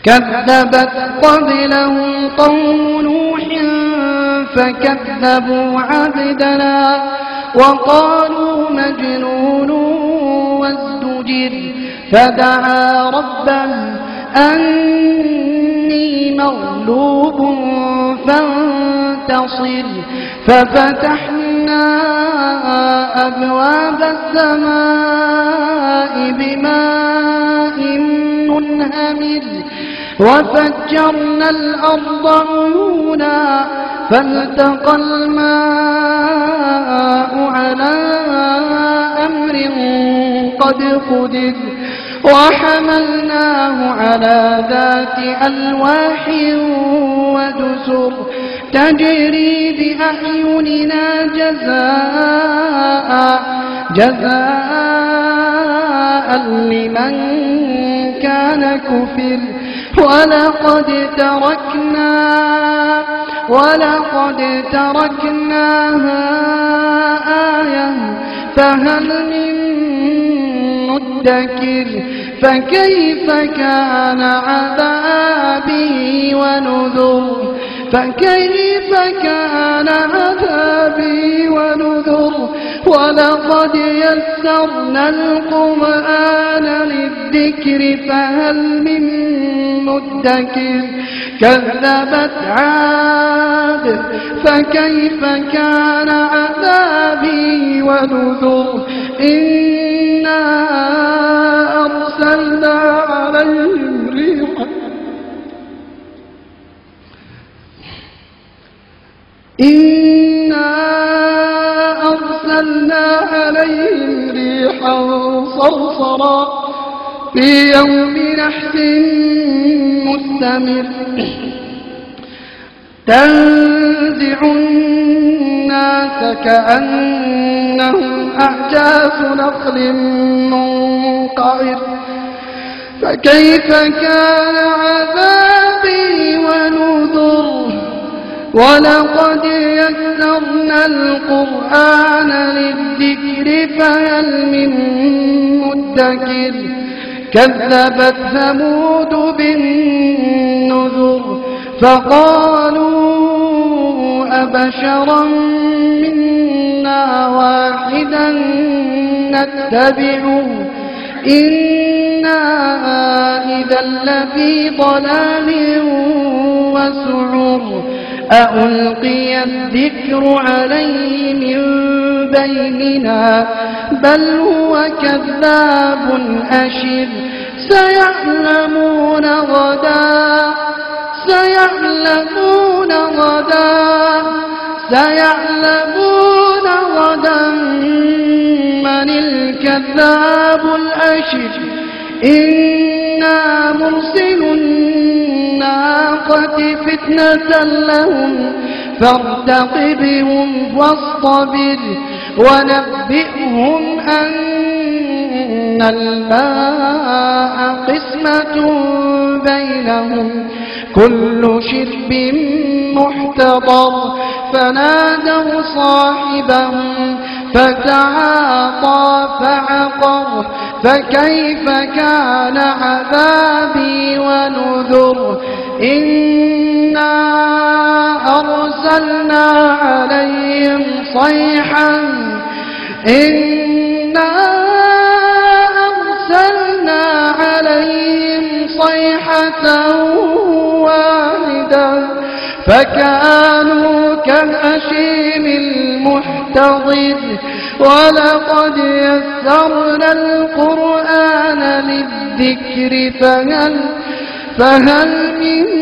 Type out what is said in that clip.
كذبت قبلهم قوم نوح فكذبوا عبدنا وقالوا مجنون وازدجر فدعا ربه أني مغلوب فانتصر ففتحنا أبواب السماء بماء منهمر وفجرنا الأرض عيونا فالتقى الماء على أمر قد قدر وحملناه على ذات ألواح ودسر تجري بأعيننا جزاء لمن كان كفر ولقد تركناها آية فهل من مدكر فكيف كان عذابي ونذر ولقد يسرنا القرآن للذكر فهل من مدكر كذبت عاد فكيف كان عذابي ونذر إنا أرسلنا عليهم ريحا صرصرا في يوم نحس مستمر تنزع الناس كأنهم أعجاز نخل منقعر فكيف كان عذابي ونذر ولقد يسرنا القرآن للذكر فهل من مدكر كذبت ثمود بالنذر فقالوا أبشرا منا واحدا نتبعه إنا إذا لفي ضلال وسعر أألقي الذكر عليه من بيننا بل هو كذاب أشر سيعلمون غدا من الكذاب الأشر إنا مرسل الناقة فتنة لهم فارتقبهم واصطبر ونبئهم أن الماء قسمة بينهم كل شرب محتضر فنادوا صاحبهم فتعاطى فعقر فكيف كان عذابي ونذر إنا أرسلنا عليهم صيحة واحدة فكانوا كهشيم المحتضر ولقد يسرنا القرآن للذكر فهل من